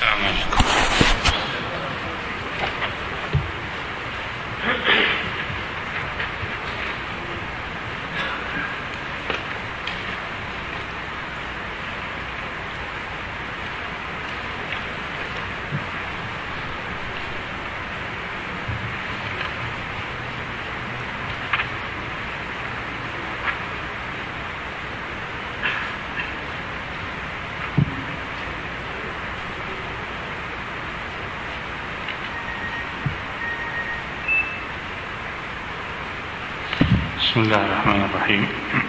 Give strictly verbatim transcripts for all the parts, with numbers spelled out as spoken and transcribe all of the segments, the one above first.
السلام عليكم. بسم الله الرحمن الرحيم.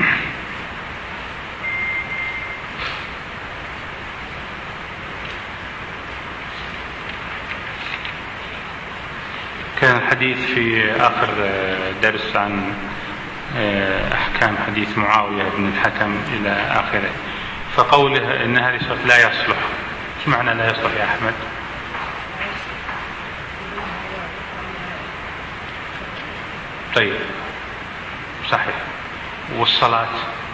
كان الحديث في آخر درس عن أحكام حديث معاوية بن الحكم إلى آخره، فقوله إن هذه الصفة لا يصلح، ايش معنى لا يصلح يا أحمد؟ طيب صحيح. والصلاة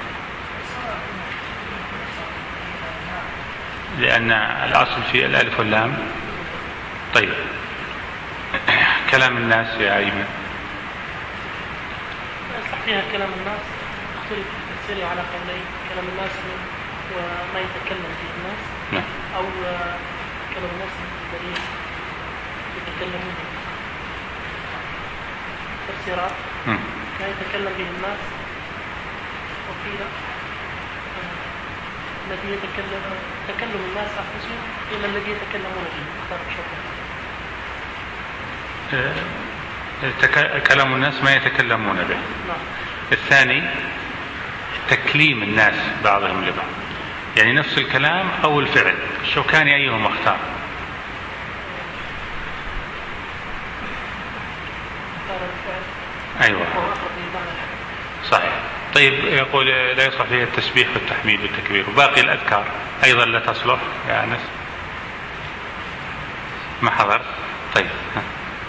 لأن الأصل في الألف واللام. طيب كلام الناس يا أيمن. فيها كلام الناس اختلف التفسير على قولين، كلام الناس وما يتكلم به الناس. نعم. أو كلام الناس الذين يتكلمون تفسيرات ما يتكلم به الناس، وقيل الذي يتكلم تكلم الناس أنفسهم إلى الذي يتكلمون به. تك... كلام الناس ما يتكلمون به. نعم. الثاني تكليم الناس بعضهم لبعض، يعني نفس الكلام أو الفعل. الشوكاني أيهما اختار؟ أيوة صحيح. طيب يقول لا يصلح فيها التسبيح والتحميد والتكبير، وباقي الأذكار أيضا لا تصلح يا أنس؟ ما حضر؟ طيب ها.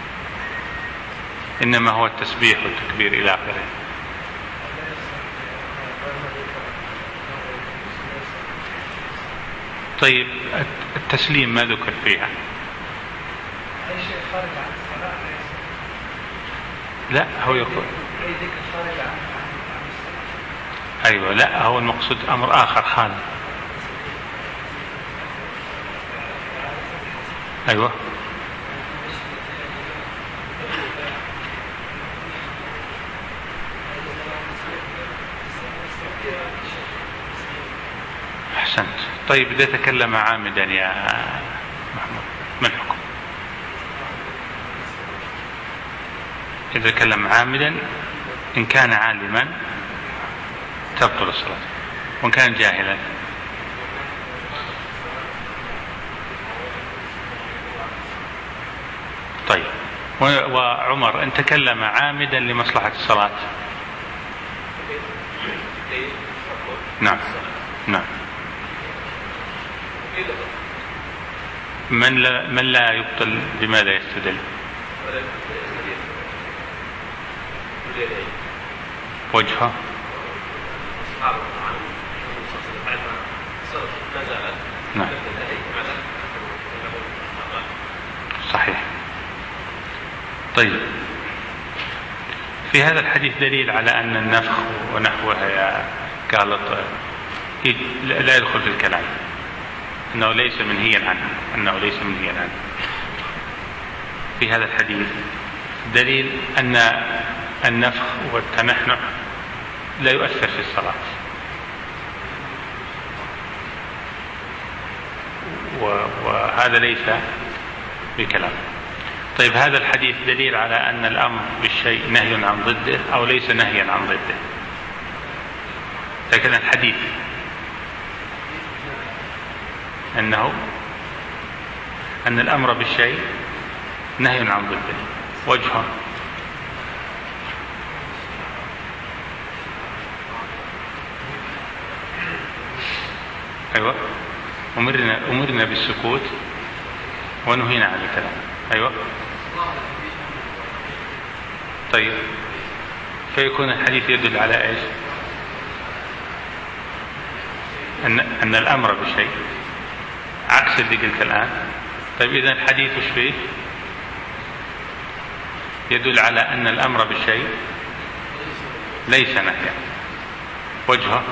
إنما هو التسبيح والتكبير إلى آخره. طيب التسليم ما ذكر فيها؟ لا هو يقول أيوة، لا هو المقصود أمر آخر خالد. أيوة أحسنت. طيب إذا تكلم عامدا يا محمود ما الحكم؟ إذا تكلم عامدا إن كان عالما تبطل الصلاة، وإن كان جاهلا طيب. وعمر إن تكلم عامدا لمصلحة الصلاة؟ نعم نعم. من لا, من لا يبطل بماذا يستدل؟ وجهه نعم صحيح. طيب في هذا الحديث دليل على أن النفخ ونحوها يا قالط لا يدخل في الكلام، أنه ليس منهيا عنه، أنه ليس منهيا عنه. في هذا الحديث دليل أن النفخ والتنحنح لا يؤثر في الصلاة، وهذا ليس بكلام. طيب هذا الحديث دليل على أن الأمر بالشيء نهي عن ضده أو ليس نهيا عن ضده؟ لكن الحديث أنه أن الأمر بالشيء نهي عن ضده، وجهه أيوة أمرنا, أمرنا بالسكوت ونهينا عن الكلام. أيوة طيب فيكون الحديث يدل على إيش؟ أن, أن الأمر بشيء عكس اللي قلت الآن. طيب إذا الحديث وش فيه؟ يدل على أن الأمر بالشيء ليس نهيا. وجهه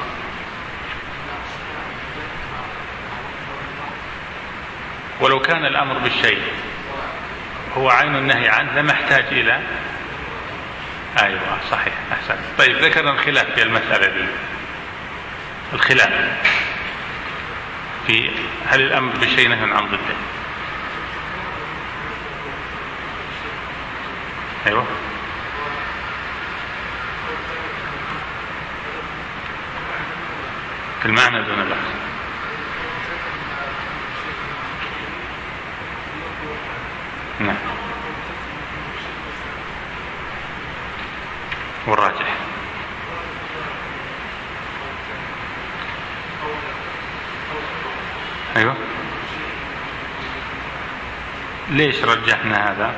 ولو كان الأمر بالشيء هو عين النهي عنه لما احتاج إلى أيوة صحيح أحسن. طيب ذكرنا الخلاف في المسألة دي، الخلاف في هل الأمر بالشيء نهي عن ضده. أيوة في المعنى دون اللفظ. نعم والراجح أيوة. ليش رجحنا هذا؟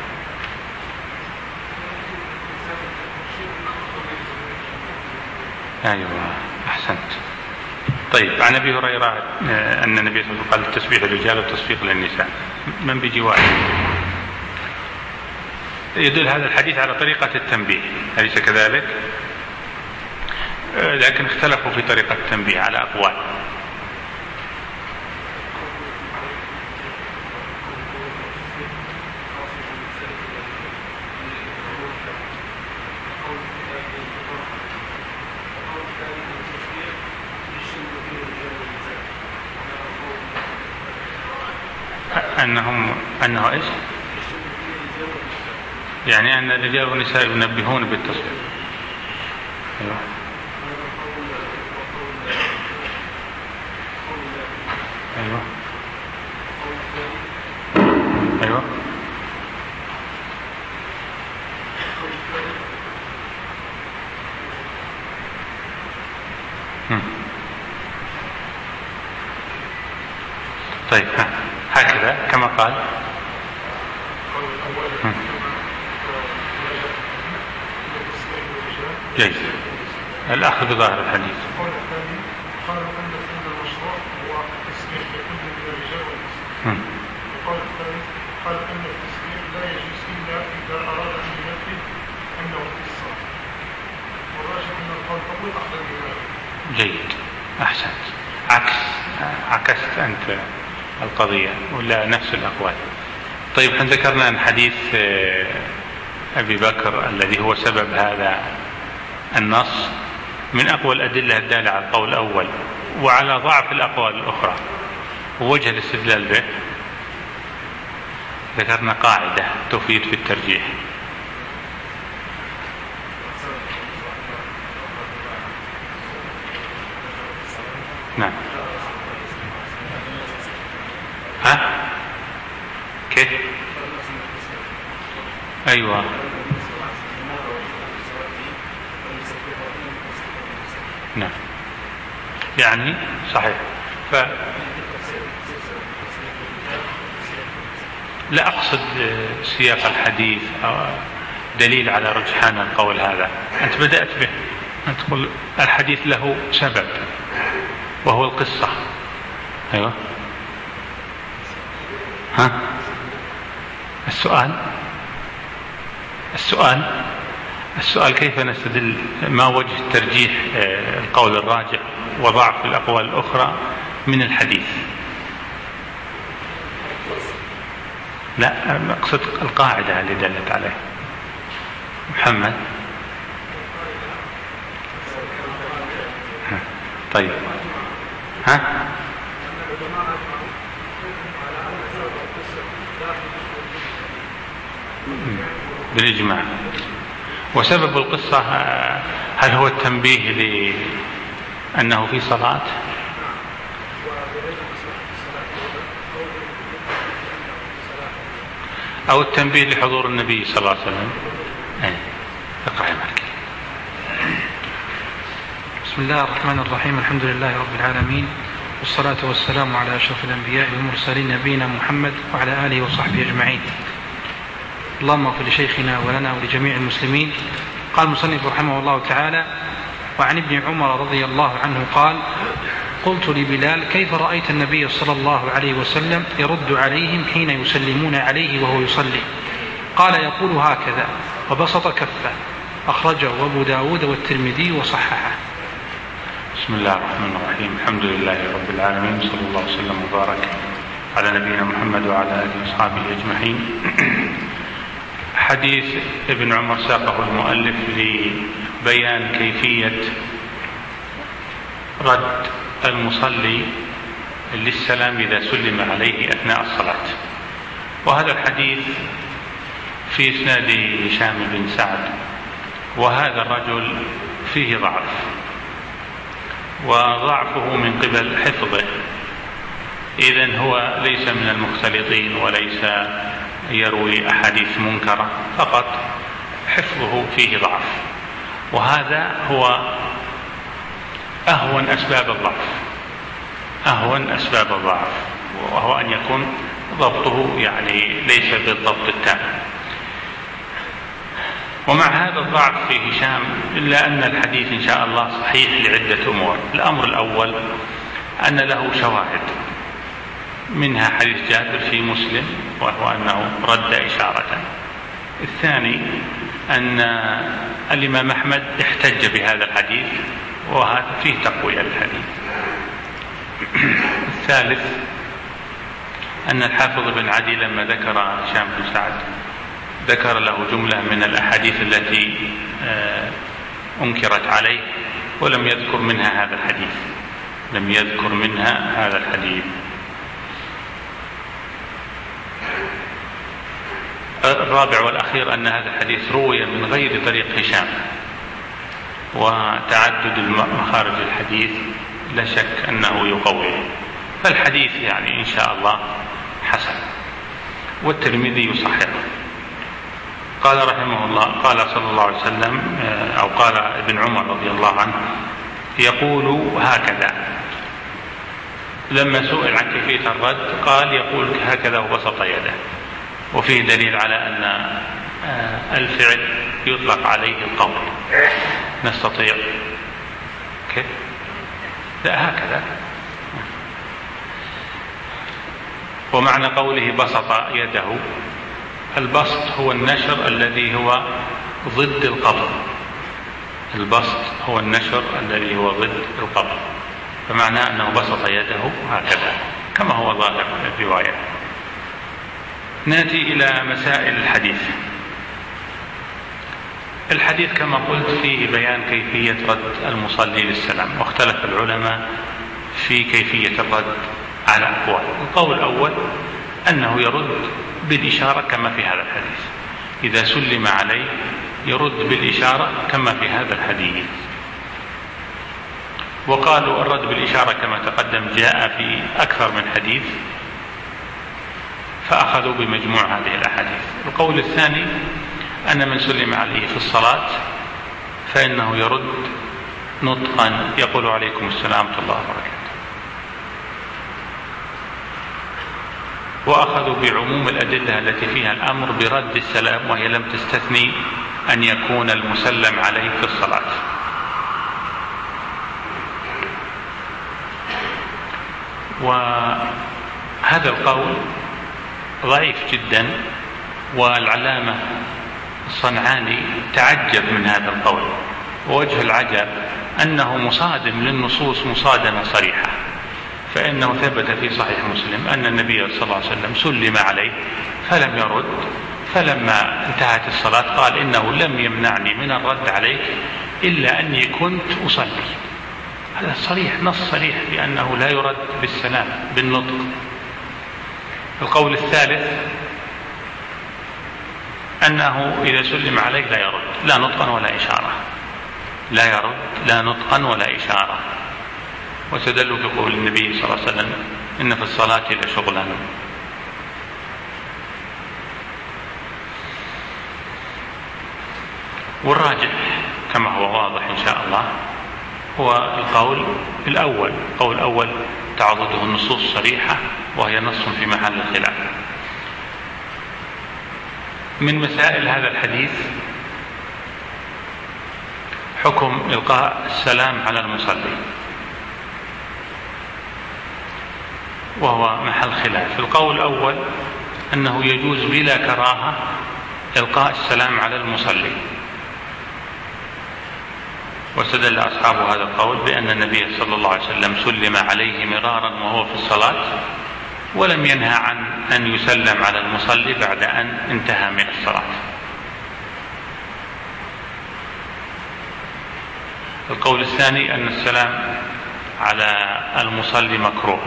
أيوة أحسنت. طيب عن أبي هريرة أن النبي صلى الله عليه وسلم قال التسبيح للرجال والتصفيق للنساء. من بجواره يدل هذا الحديث على طريقة التنبيه، أليس كذلك؟ لكن اختلفوا في طريقة التنبيه على أقوال. أنهم أنه إيش؟ يعني أن الرجال والنساء ينبهون بالتصفيق. أيوة. أيوة. أيوة. هم. طيب ها. هكذا كما قال. هم. جيد. الأخذ بظاهر الحديث. قال أن المشروع هو التسبيح لكل من الرجال والنساء. القول الثالث قال أن التسبيح لا يجوز إلا إذا أراد أن ينفي أنه اتصال. والراجح أن القول الأول أحسن من هذا. جيد أحسنت. عكس عكست أنت القضية ولا نفس الأقوال. طيب احنا ذكرنا أن حديث أبي بكر الذي هو سبب هذا النص من أقوى الأدلة الدالة على القول الأول وعلى ضعف الأقوال الأخرى. ووجه الاستدلال به ذكرنا قاعدة تفيد في الترجيح. نعم. ها؟ كيف؟ أيوة. نعم. يعني صحيح. ف لا أقصد سياق الحديث أو دليل على رجحان القول هذا. أنت بدأت به، أنت تقول الحديث له سبب وهو القصة. أيوة. ها؟ السؤال السؤال السؤال كيف نستدل؟ ما وجه ترجيح القول الراجح وضعف الأقوال الأخرى من الحديث؟ لا أقصد القاعدة اللي دلت عليه. محمد. طيب ها؟ بالإجماع. وسبب القصة هل هو التنبيه لأنه في صلاة؟ أو التنبيه لحضور النبي صلى الله عليه وسلم؟ اقرأ يا مالك. بسم الله الرحمن الرحيم. الحمد لله رب العالمين، والصلاة والسلام على أشرف الأنبياء والمرسلين نبينا محمد وعلى آله وصحبه أجمعين. اللهم اغفر لشيخنا ولنا ولجميع المسلمين. قال المصنف رحمه الله تعالى: وعن ابن عمر رضي الله عنه قال: قلت لبلال: كيف رأيت النبي صلى الله عليه وسلم يرد عليهم حين يسلمون عليه وهو يصلي؟ قال: يقول هكذا وبسط كفه. أخرجه أبو داود والترمذي وصححه. بسم الله الرحمن الرحيم. الحمد لله رب العالمين، صلى الله وسلم وبارك على نبينا محمد وعلى آله وصحبه أجمعين. حديث ابن عمر ساقه المؤلف لبيان كيفية رد المصلي للسلام إذا سلم عليه أثناء الصلاة. وهذا الحديث في إسناد هشام بن سعد، وهذا الرجل فيه ضعف، وضعفه من قبل حفظه، إذن هو ليس من المختلطين وليس يروي أحاديث منكرة، فقط حفظه فيه ضعف، وهذا هو أهون أسباب الضعف أهون أسباب الضعف وهو أن يكون ضبطه يعني ليس بالضبط التام. ومع هذا الضعف في هشام إلا أن الحديث إن شاء الله صحيح لعدة أمور. الأمر الأول أن له شواهد، منها حديث جابر في مسلم وهو أنه رد إشارة. الثاني أن الإمام أحمد احتج بهذا الحديث، وهذا فيه تقوية للحديث. الثالث أن الحافظ بن عدي لما ذكر هشام بن سعد ذكر له جملة من الأحاديث التي أنكرت عليه، ولم يذكر منها هذا الحديث لم يذكر منها هذا الحديث. الرابع والأخير أن هذا الحديث روي من غير طريق هشام، وتعدد مخارج الحديث لا شك أنه يقوي، فالحديث يعني إن شاء الله حسن. والترمذي يصححه. قال رحمه الله: قال صلى الله عليه وسلم، أو قال ابن عمر رضي الله عنه: يقول هكذا. لما سئل عن كيفية الرد قال: يقول هكذا وبسط يده. وفيه دليل على أن الفعل يطلق عليه القول. نستطيع كيف؟ لا، هكذا. ومعنى قوله بسط يده، البسط هو النشر الذي هو ضد القبض البسط هو النشر الذي هو ضد القبض فمعناه أنه بسط يده هكذا كما هو ظاهر الرواية. نأتي إلى مسائل الحديث. الحديث كما قلت فيه بيان كيفية رد المصلي للسلام، واختلف العلماء في كيفية الرد على أقوال. القول الأول أنه يرد بالإشارة كما في هذا الحديث، إذا سلم عليه يرد بالإشارة كما في هذا الحديث. وقالوا الرد بالإشارة كما تقدم جاء في أكثر من حديث، فأخذوا بمجموع هذه الأحاديث. القول الثاني أن من سلم عليه في الصلاة فإنه يرد نطقا يقول عليكم السلام ورحمة الله وبركاته. وأخذوا بعموم الأدلة التي فيها الأمر برد السلام، وهي لم تستثني أن يكون المسلم عليه في الصلاة. وهذا القول ضعيف جدا، والعلامة الصنعاني تعجب من هذا القول، ووجه العجب أنه مصادم للنصوص مصادمة صريحة. فإنه ثبت في صحيح مسلم أن النبي صلى الله عليه وسلم سلم عليه فلم يرد، فلما انتهت الصلاة قال: إنه لم يمنعني من الرد عليك إلا أني كنت أصلي. هذا صريح، نص صريح بأنه لا يرد بالسلام بالنطق. القول الثالث أنه إذا سلم عليه لا يرد، لا نطقا ولا إشارة، لا يرد لا نطقا ولا إشارة. وتدلوا بقول النبي صلى الله عليه وسلم: إن في الصلاة لشغلا. والراجح كما هو واضح إن شاء الله هو القول الأول. القول الأول تعضده النصوص الصريحة، وهي نص في محل خلاف. من مسائل هذا الحديث حكم إلقاء السلام على المصلي. وهو محل خلاف. القول الأول أنه يجوز بلا كراهة إلقاء السلام على المصلي، واستدل أصحاب هذا القول بأن النبي صلى الله عليه وسلم سلم عليه مرارا وهو في الصلاة، ولم ينهى عن أن يسلم على المصلي بعد أن انتهى من الصلاة. القول الثاني أن السلام على المصلي مكروه،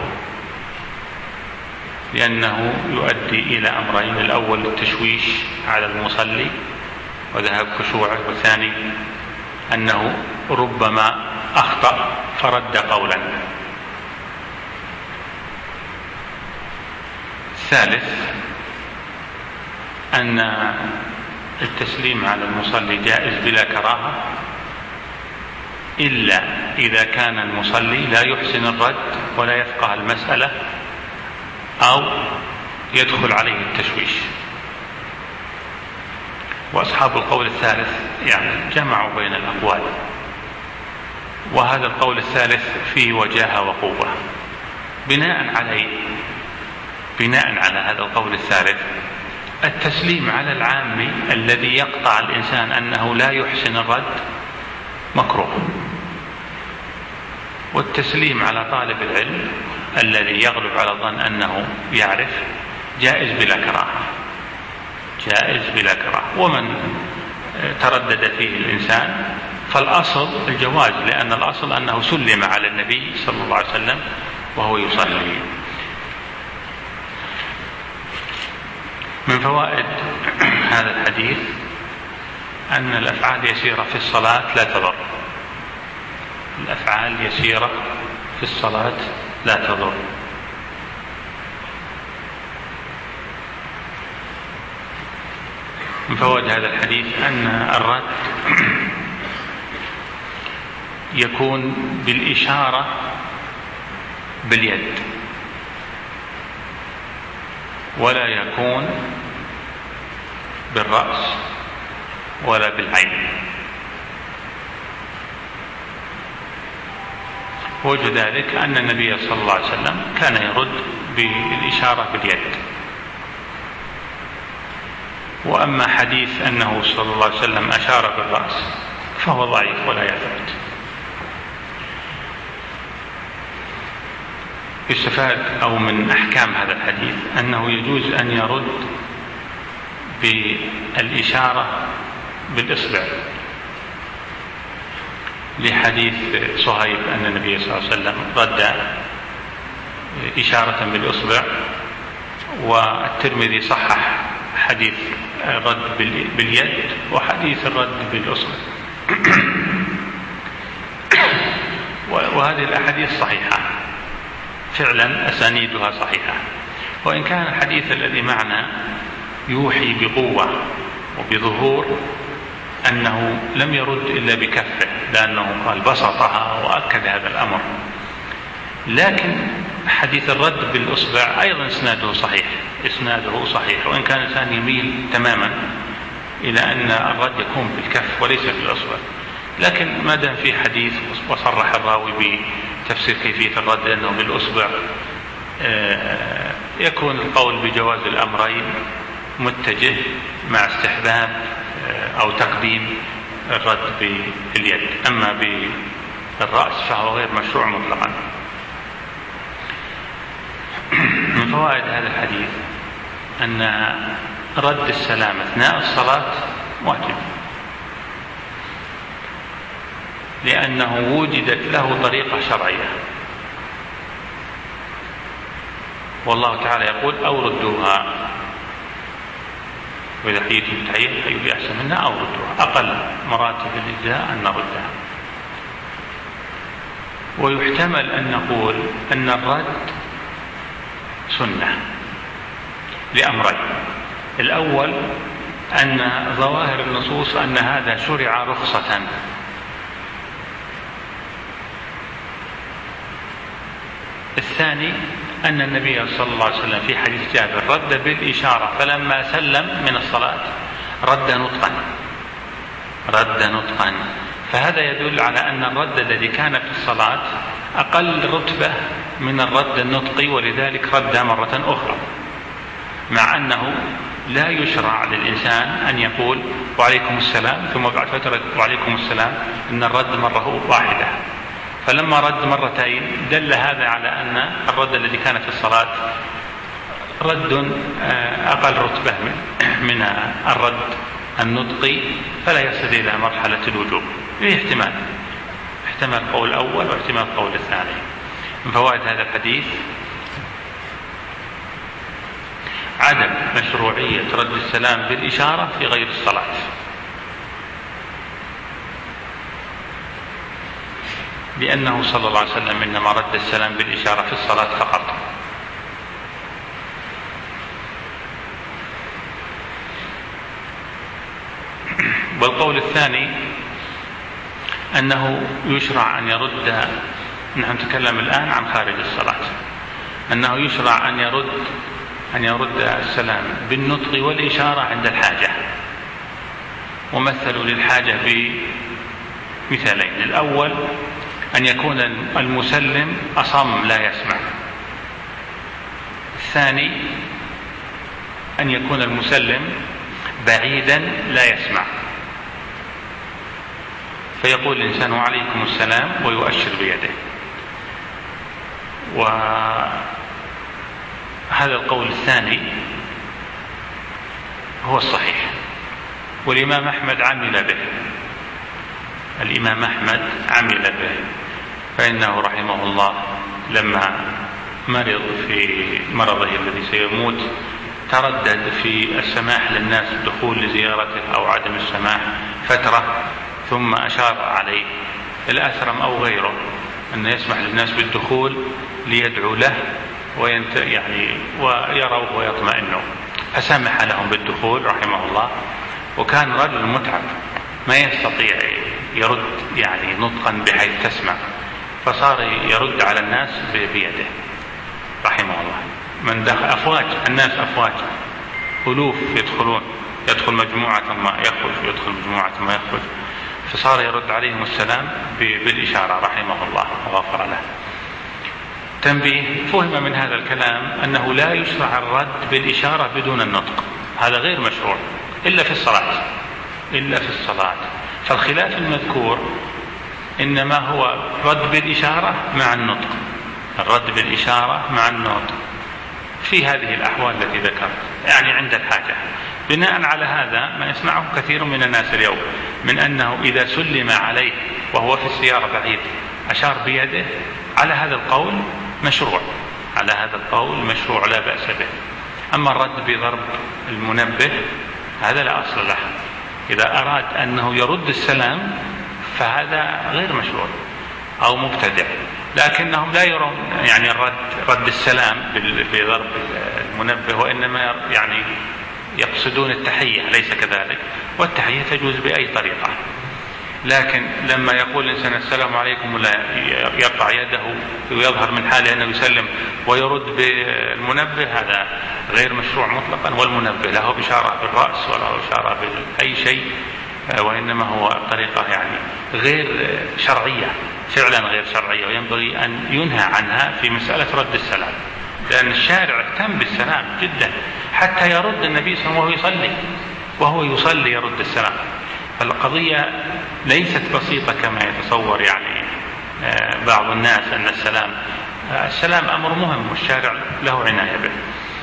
لأنه يؤدي إلى أمرين: الأول التشويش على المصلي وذهاب خشوعه، والثاني أنه ربما أخطأ فرد قولا. الثالث أن التسليم على المصلي جائز بلا كراهة، إلا إذا كان المصلي لا يحسن الرد ولا يفقه المسألة أو يدخل عليه التشويش. وأصحاب القول الثالث يعني جمعوا بين الأقوال، وهذا القول الثالث فيه وجاهة وقوة. بناء عليه بناء على هذا القول الثالث التسليم على العامي الذي يقطع الإنسان أنه لا يحسن الرد مكروه، والتسليم على طالب العلم الذي يغلب على الظن أنه يعرف جائز بلا كراهة، جائز بلا كراهة. ومن تردد فيه الإنسان فالأصل الجواز، لأن الأصل أنه سلم على النبي صلى الله عليه وسلم وهو يصلي. من فوائد هذا الحديث أن الأفعال يسيرة في الصلاة لا تضر، الأفعال يسيرة في الصلاة لا تضر. من فوائد هذا الحديث أن الرد يكون بالإشارة باليد ولا يكون بالرأس ولا بالعين. وجه ذلك أن النبي صلى الله عليه وسلم كان يرد بالإشارة باليد. وأما حديث أنه صلى الله عليه وسلم أشار بالرأس فهو ضعيف ولا يثبت. يستفاد أو من أحكام هذا الحديث أنه يجوز أن يرد بالإشارة بالإصبع، لحديث صهيب أن النبي صلى الله عليه وسلم رد إشارة بالإصبع، والترمذي صحح حديث الرد باليد وحديث الرد بالإصبع. وهذه الأحاديث صحيحة فعلا، أسانيدها صحيحة، وإن كان الحديث الذي معنا يوحي بقوة وبظهور أنه لم يرد إلا بكفه، لأنه قال بسطها وأكد هذا الأمر. لكن حديث الرد بالإصبع أيضا إسناده صحيح، إسناده صحيح، وإن كان الإنسان يميل تماما إلى أن الرد يكون بالكف وليس بالإصبع. لكن ما دام في حديث وصرح الراوي بتفسير كيفية الرد لأنه بالإصبع، يكون القول بجواز الأمرين متجه مع استحباب أو تقديم الرد باليد. أما بالرأس فهو غير مشروع مطلقا. من فوائد هذا الحديث أن رد السلام أثناء الصلاة واجب، لأنه وجدت له طريقة شرعية، والله تعالى يقول أو ردوها، وإذا حييتم بتحية فحيوا بأحسن منها أو ردوها. أقل مراتب الإجزاء أن نردها. ويحتمل أن نقول أن الرد سنة لأمرين: الأول أن ظواهر النصوص أن هذا شرع رخصة، الثاني أن النبي صلى الله عليه وسلم في حديث جابر رد بالإشارة، فلما سلم من الصلاة رد نطقا رد نطقا فهذا يدل على أن الرد الذي كان في الصلاة أقل رتبة من الرد النطقي، ولذلك رد مرة أخرى، مع أنه لا يشرع للإنسان أن يقول وعليكم السلام ثم بعد فترة وعليكم السلام، إن الرد مرة واحدة. فلما رد مرتين دل هذا على أن الرد الذي كان في الصلاة رد أقل رتبة من الرد النطقي، فلا يصل إلى مرحلة الوجوب. فيه احتمال احتمال قول الأول واحتمال قول الثاني. من فوائد هذا الحديث عدم مشروعية رد السلام بالإشارة في غير الصلاة. لأنه صلى الله عليه وسلم إنما رد السلام بالإشارة في الصلاة فقط. والقول الثاني أنه يشرع أن يرد، نحن نتكلم الآن عن خارج الصلاة، أنه يشرع أن يرد أن يرد السلام بالنطق والإشارة عند الحاجة. ومثلوا للحاجة بمثالين: الأول أن يكون المسلم أصم لا يسمع، الثاني أن يكون المسلم بعيدا لا يسمع، فيقول الإنسان وعليكم السلام ويؤشر بيده. وهذا القول الثاني هو الصحيح، والإمام أحمد عمل به الإمام أحمد عمل به فإنه رحمه الله لما مرض في مرضه الذي سيموت تردد في السماح للناس الدخول لزيارته أو عدم السماح فترة، ثم أشار عليه الأثرم أو غيره أن يسمح للناس بالدخول ليدعو له وينت يعني ويروه ويطمئنوا، فسمح لهم بالدخول رحمه الله. وكان رجل متعب ما يستطيع يرد يعني نطقا بحيث تسمع، فصار يرد على الناس بيده رحمه الله. من دخل أفواج الناس أفواج ألوف يدخلون، يدخل مجموعة ثم يخرج، يدخل مجموعة ثم يخرج، فصار يرد عليهم السلام بالإشارة رحمه الله وغفر له. تنبيه: فهم من هذا الكلام أنه لا يشرع الرد بالإشارة بدون النطق، هذا غير مشروع إلا في الصلاة إلا في الصلاة فالخلاف المذكور إنما هو رد بالإشارة مع النطق، الرد بالإشارة مع النطق في هذه الأحوال التي ذكرت، يعني عند الحاجة. بناء على هذا ما يسمعه كثير من الناس اليوم من أنه إذا سلم عليه وهو في السيارة بعيد أشار بيده، على هذا القول مشروع على هذا القول مشروع لا بأس به. أما الرد بضرب المنبه هذا لا أصل له، إذا أراد أنه يرد السلام فهذا غير مشروع أو مبتدع، لكنهم لا يرون يعني الرد رد السلام بضرب المنبه، وإنما يعني يقصدون التحية، ليس كذلك، والتحية تجوز بأي طريقة. لكن لما يقول الإنسان السلام عليكم ولا يرفع يده ويظهر من حاله أنه يسلم ويرد بالمنبه هذا غير مشروع مطلقا، والمنبه له بشارة بالرأس ولا إشارة بأي شيء، وإنما هو طريقة يعني غير شرعية، فعلا غير شرعية، وينبغي أن ينهى عنها في مسألة رد السلام، لأن الشارع اهتم بالسلام جدا حتى يرد النبي صلى الله عليه وسلم وهو يصلي وهو يصلي يرد السلام. فالقضية ليست بسيطة كما يتصور يعني بعض الناس أن السلام السلام أمر مهم والشارع له عناية به.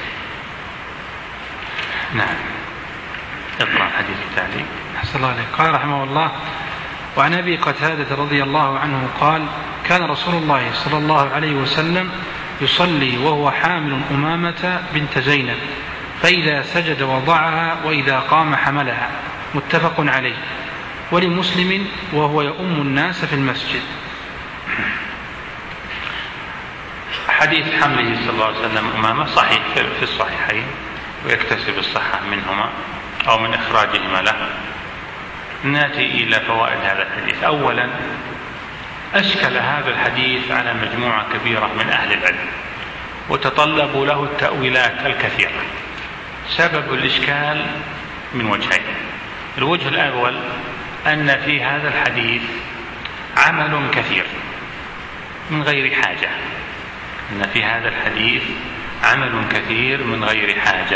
نعم. اقرأ الحديث التالي. أحسن الله عليك. قال رحمه الله: وعن أبي قتادة رضي الله عنه قال: كان رسول الله صلى الله عليه وسلم يصلي وهو حامل أمامة بنت زينب، فإذا سجد وضعها وإذا قام حملها، متفق عليه. ولمسلم: وهو يؤم الناس في المسجد. حديث حمله صلى الله عليه وسلم أمامة صحيح في الصحيحين، ويكتسب الصحة منهما أو من إخراجهما له. نأتي إلى فوائد هذا الحديث. أولا، أشكل هذا الحديث على مجموعة كبيرة من أهل العلم وتطلبوا له التأويلات الكثيرة. سبب الإشكال من وجهين: الوجه الأول أن في هذا الحديث عمل كثير من غير حاجة، أن في هذا الحديث عمل كثير من غير حاجة.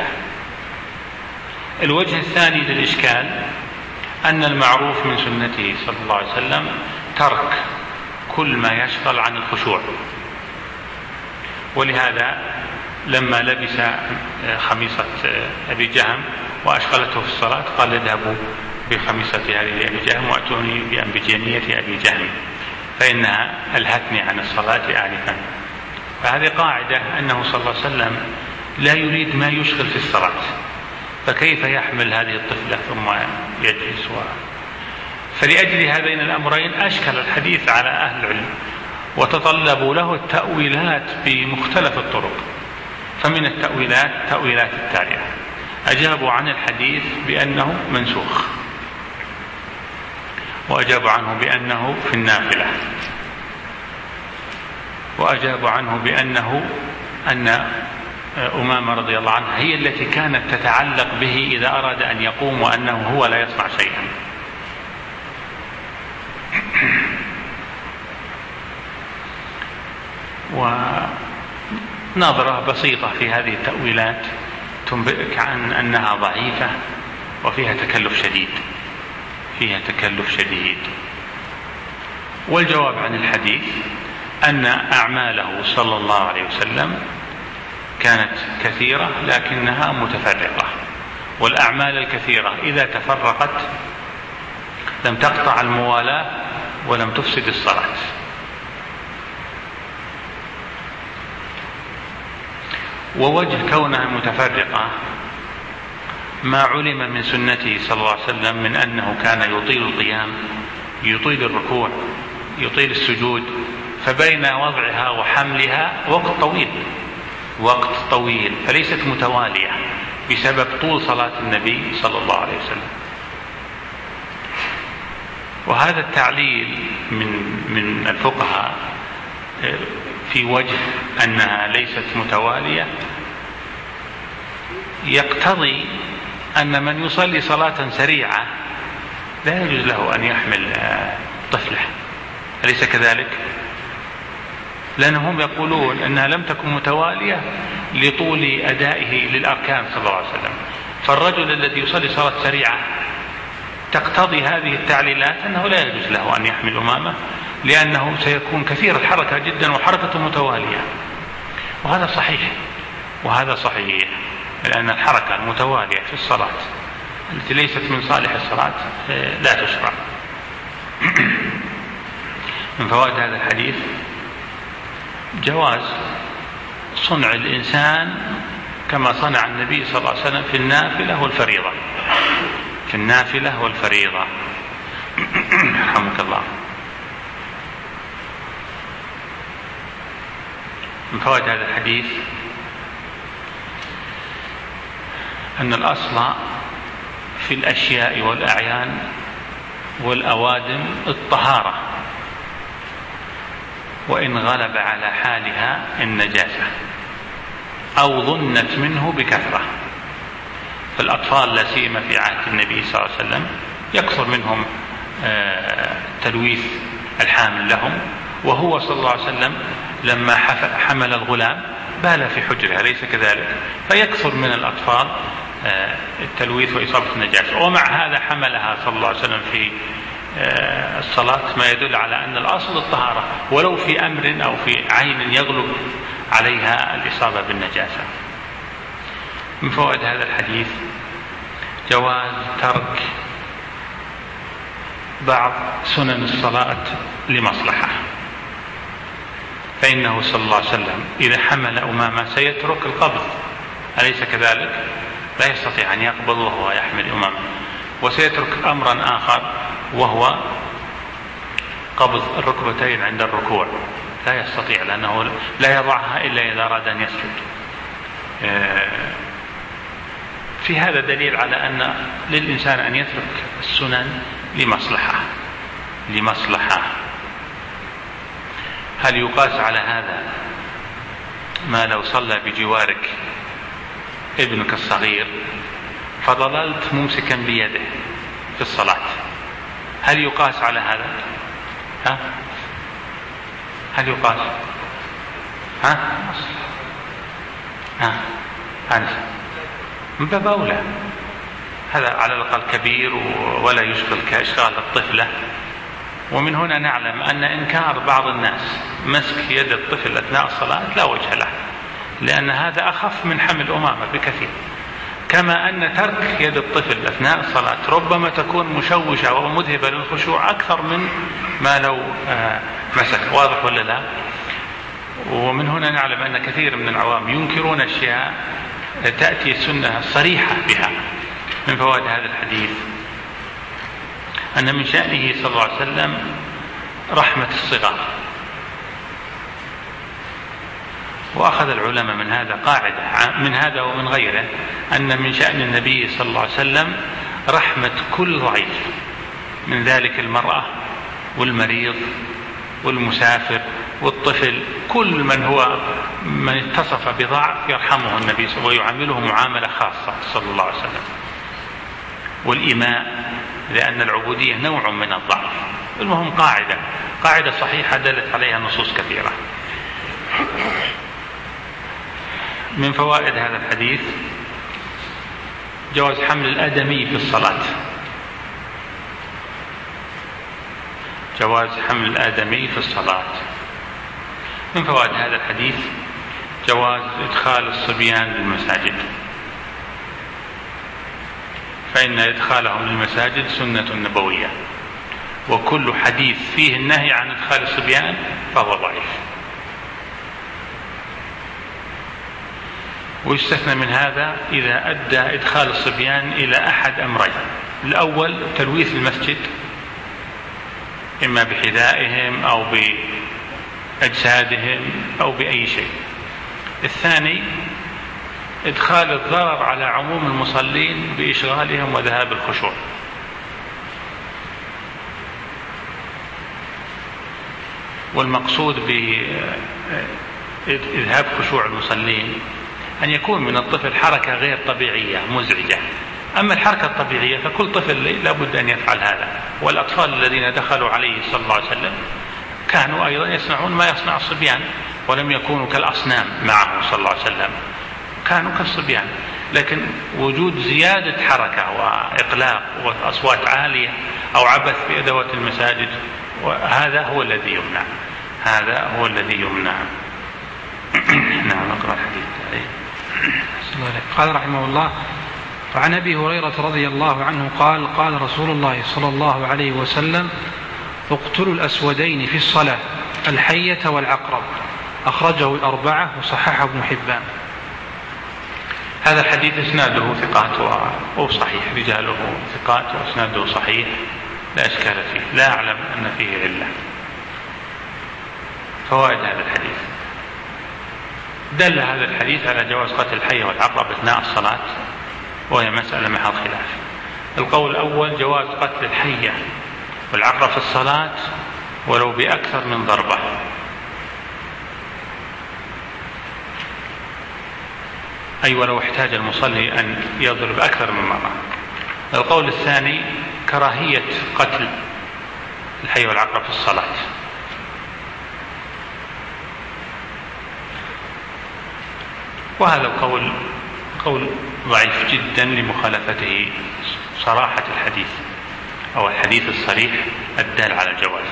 الوجه الثاني للإشكال أن المعروف من سنته صلى الله عليه وسلم ترك كل ما يشغل عن الخشوع، ولهذا لما لبس خميصة أبي جهم وأشغلته في الصلاة قال اذهبوا بخميصة هذه أبي جهم وأتوني بأنبجانية أبي جهم فإنها ألهتني عن الصلاة آنفا. فهذه قاعدة أنه صلى الله عليه وسلم لا يريد ما يشغل في الصلاة، فكيف يحمل هذه الطفلة ثم يجلس و... فلأجل هذين الأمرين أشكل الحديث على أهل العلم وتطلبوا له التأويلات بمختلف الطرق. فمن التأويلات تأويلات التالية: أجابوا عن الحديث بأنه منسوخ، وأجابوا عنه بأنه في النافلة، وأجابوا عنه بأنه أن أمامة رضي الله عنها هي التي كانت تتعلق به إذا أراد أن يقوم وأنه هو لا يصنع شيئا. ونظرة بسيطة في هذه التأويلات تنبئك عن أنها ضعيفة وفيها تكلف شديد فيها تكلف شديد. والجواب عن الحديث أن أعماله صلى الله عليه وسلم كانت كثيرة لكنها متفرقة، والأعمال الكثيرة إذا تفرقت لم تقطع الموالاة ولم تفسد الصلاة. ووجه كونها متفرقة ما علم من سنته صلى الله عليه وسلم من أنه كان يطيل القيام، يطيل الركوع، يطيل السجود، فبين وضعها وحملها وقت طويل وقت طويل فليست متوالية بسبب طول صلاة النبي صلى الله عليه وسلم. وهذا التعليل من من الفقهاء في وجه أنها ليست متوالية يقتضي أن من يصلي صلاة سريعة لا يجوز له أن يحمل طفله، أليس كذلك؟ لأنهم يقولون أنها لم تكن متوالية لطول أدائه للأركان صلى الله عليه وسلم. فالرجل الذي يصلي صلاة سريعة تقتضي هذه التعليلات أنه لا يجوز له أن يحمل أمامه، لأنه سيكون كثير الحركة جدا وحركته متوالية. وهذا صحيح وهذا صحيح لأن الحركة المتوالية في الصلاة التي ليست من صالح الصلاة لا تشرع. من فوائد هذا الحديث جواز صنع الإنسان كما صنع النبي صلى الله عليه وسلم في النافلة والفريضة في النافلة والفريضة رحمك الله. من فوائد هذا الحديث أن الأصل في الأشياء والأعيان والأوادم الطهارة، وإن غلب على حالها النجاسة أو ظنت منه بكثرة. فالأطفال لا سيما في عهد النبي صلى الله عليه وسلم يكثر منهم تلويث الحامل لهم، وهو صلى الله عليه وسلم لما حمل الغلام بال في حجرها، ليس كذلك؟ فيكثر من الأطفال التلويث وإصابة النجاسة، ومع هذا حملها صلى الله عليه وسلم في الصلاة، ما يدل على أن الأصل الطهارة ولو في أمر أو في عين يغلب عليها الإصابة بالنجاسة. من فوائد هذا الحديث جواز ترك بعض سنن الصلاة لمصلحة، فإنه صلى الله عليه وسلم إذا حمل أمامه سيترك القبض، أليس كذلك؟ لا يستطيع أن يقبض وهو يحمل أمامه، وسيترك أمرا آخر وهو قبض الركبتين عند الركوع، لا يستطيع لأنه لا يضعها إلا إذا أراد أن يسجد. في هذا دليل على أن للإنسان أن يترك السنن لمصلحة لمصلحة. هل يقاس على هذا ما لو صلى بجوارك ابنك الصغير فظللت ممسكا بيده في الصلاة؟ هل يقاس على هذا؟ ها؟ هل يقاس؟ ها ها أنت من باب أولى، هذا على الأقل كبير ولا يشغل كإشغال الطفلة. ومن هنا نعلم أن إنكار بعض الناس مسك يد الطفل أثناء الصلاة لا وجه له، لأن هذا أخف من حمل أمامة بكثير، كما أن ترك يد الطفل أثناء الصلاة ربما تكون مشوشة ومذهبة للخشوع أكثر من ما لو مسك. واضح ولا لا؟ ومن هنا نعلم أن كثير من العوام ينكرون أشياء تأتي السنة الصريحة بها. من فوائد هذا الحديث أن من شأنه صلى الله عليه وسلم رحمة الصغار، وأخذ العلماء من هذا قاعدة من هذا ومن غيره أن من شأن النبي صلى الله عليه وسلم رحمة كل ضعيف، من ذلك المرأة والمريض والمسافر والطفل، كل من هو من اتصف بضعف يرحمه النبي صلى الله عليه وسلم ويعامله معاملة خاصة صلى الله عليه وسلم. والإيماء لأن العبودية نوع من الضعف. المهم قاعدة قاعدة صحيحة دلت عليها نصوص كثيرة. من فوائد هذا الحديث جواز حمل الآدمي في الصلاة، جواز حمل الآدمي في الصلاة. من فوائد هذا الحديث جواز إدخال الصبيان للمساجد، فإن إدخالهم للمساجد سنة نبوية، وكل حديث فيه النهي عن إدخال الصبيان فهو ضعيف. ويستثنى من هذا إذا أدى إدخال الصبيان إلى أحد أمرين: الأول تلويث المسجد إما بحذائهم أو بأجسادهم أو بأي شيء. الثاني إدخال الضرر على عموم المصلين بإشغالهم وذهاب الخشوع. والمقصود بإذهاب خشوع المصلين أن يكون من الطفل حركة غير طبيعية مزعجة. أما الحركة الطبيعية فكل طفل لا بد أن يفعل هذا، والأطفال الذين دخلوا عليه صلى الله عليه وسلم كانوا أيضا يصنعون ما يصنع الصبيان، ولم يكونوا كالأصنام معه صلى الله عليه وسلم، كانوا كالصبيان. لكن وجود زيادة حركة وإقلاق وأصوات عالية أو عبث بأدوات المساجد هذا هو الذي يمنع، هذا هو الذي يمنع. نعم نقرأ الحديث. قال رحمه الله: وعن أبي هريرة رضي الله عنه قال: قال رسول الله صلى الله عليه وسلم: اقتلوا الأسودين في الصلاة، الحية والعقرب. أخرجه الأربعة وصححه ابن حبان. هذا الحديث اسناده ثقات وصحيح، رجاله ثقات واسناده صحيح لا إشكال فيه، لا أعلم أن فيه علة. فوائد هذا الحديث: دل هذا الحديث على جواز قتل الحية والعقرب أثناء الصلاة، وهي مسألة محل خلاف. القول الأول جواز قتل الحية والعقرب في الصلاة ولو بأكثر من ضربة، أي ولو احتاج المصلي أن يضرب أكثر من مرة. القول الثاني كراهية قتل الحية والعقرب في الصلاة، وهذا القول قول ضعيف جدا لمخالفته صراحة الحديث أو الحديث الصريح الدال على الجواز.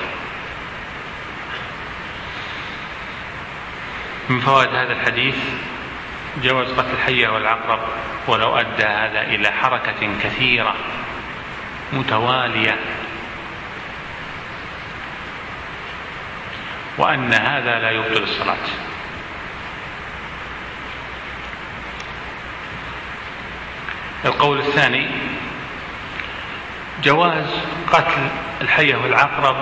من فوائد هذا الحديث جواز قتل الحية والعقرب ولو أدى هذا إلى حركة كثيرة متوالية، وأن هذا لا يبطل الصلاة. القول الثاني جواز قتل الحية والعقرب،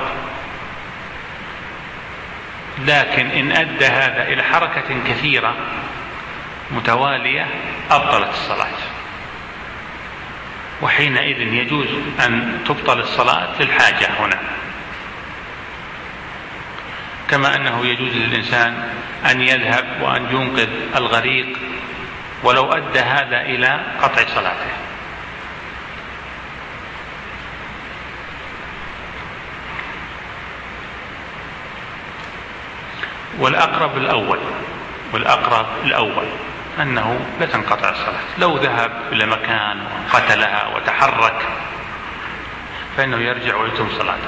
لكن إن أدى هذا إلى حركة كثيرة متوالية أبطلت الصلاة، وحينئذ يجوز أن تبطل الصلاة للحاجة هنا، كما أنه يجوز للإنسان أن يذهب وأن ينقذ الغريق ولو أدى هذا إلى قطع صلاته. والأقرب الأول والأقرب الأول أنه لا تنقطع الصلاة. لو ذهب إلى مكان قتلها وتحرك فإنه يرجع ويتم صلاته،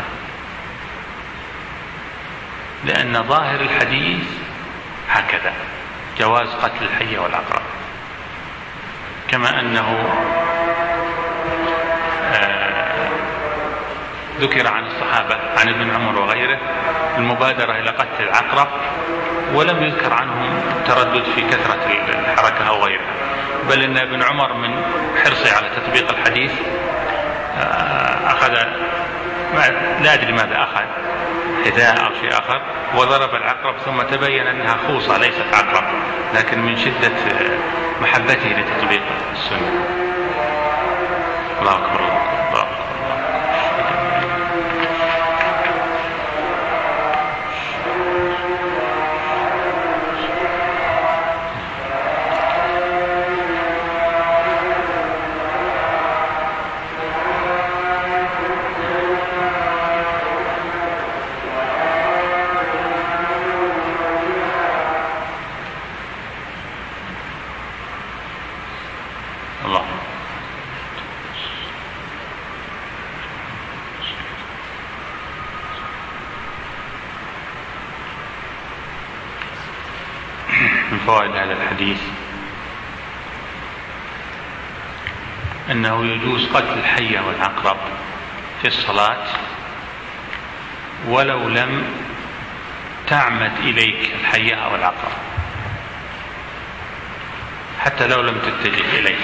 لأن ظاهر الحديث هكذا جواز قتل الحية والعقرب. كما أنه آه ذكر عن الصحابة عن ابن عمر وغيره المبادرة إلى قتل العقرب، ولم يذكر عنهم تردد في كثرة الحركة أو غيرها، بل إن ابن عمر من حرصه على تطبيق الحديث أخذ لا أدري ماذا أخذ، حذاء أو شيء آخر، وضرب العقرب ثم تبين أنها خوصة ليست عقرب، لكن من شدة محبته لتطبيق السنة. الله أكبر الله أكبر. فوائد هذا الحديث أنه يجوز قتل الحية والعقرب في الصلاة ولو لم تعمد إليك الحية أو العقرب، حتى لو لم تتجه إليك.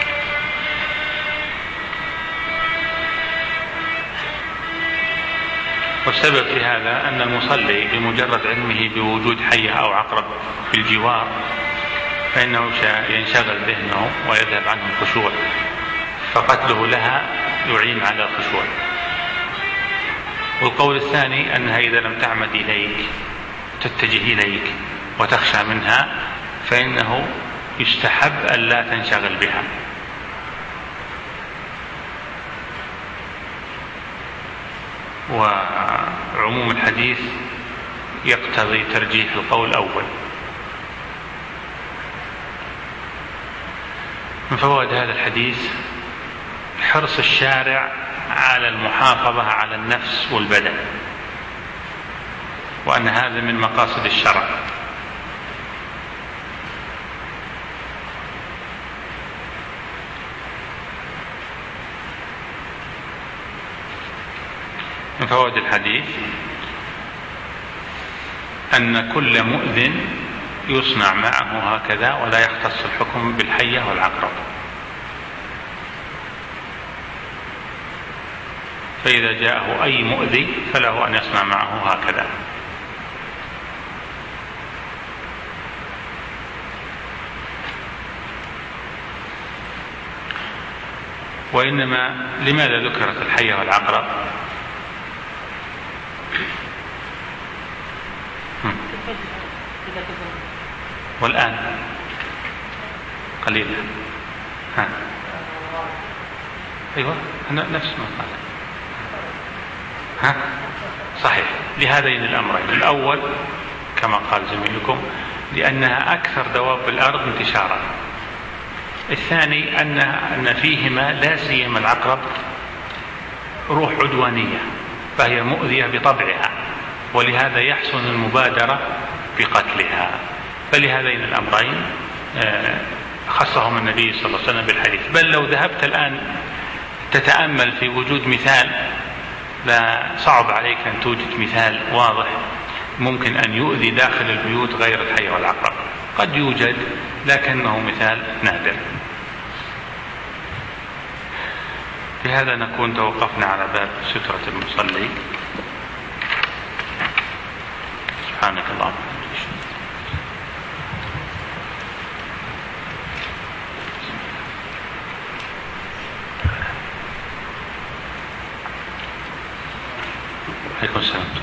والسبب في هذا أن المصلي بمجرد علمه بوجود حية أو عقرب في الجوار فإنه ينشغل ذهنه ويذهب عنه الخشوع، فقتله لها يعين على الخشوع. والقول الثاني أنها إذا لم تعمد إليك تتجه إليك وتخشى منها فإنه يستحب أن لا تنشغل بها. وعموم الحديث يقتضي ترجيح القول الأول. من فوائد هذا الحديث حرص الشارع على المحافظة على النفس والبدن، وأن هذا من مقاصد الشرع. من فوائد الحديث أن كل مؤذن يصنع معه هكذا ولا يختص الحكم بالحية والعقرب، فإذا جاءه أي مؤذي فله أن يصنع معه هكذا. وإنما لماذا ذكرت الحية والعقرب؟ والآن قليلا. ها. أيوة نفس ما قال. ها صحيح، لهذين الأمرين. الأول كما قال زميلكم لأنها أكثر دواب الأرض انتشارا. الثاني أن أن فيهما لا سيما العقرب روح عدوانية فهي مؤذية بطبعها، ولهذا يحسن المبادرة بقتلها. فلهذين الأمرين خصهم النبي صلى الله عليه وسلم بالحديث. بل لو ذهبت الآن تتأمل في وجود مثال، لا صعب عليك أن توجد مثال واضح ممكن أن يؤذي داخل البيوت غير الحية والعقرب. قد يوجد لكنه مثال نادر. بهذا نكون توقفنا على باب سترة المصلي. سبحانك اللهم عليكم السلام.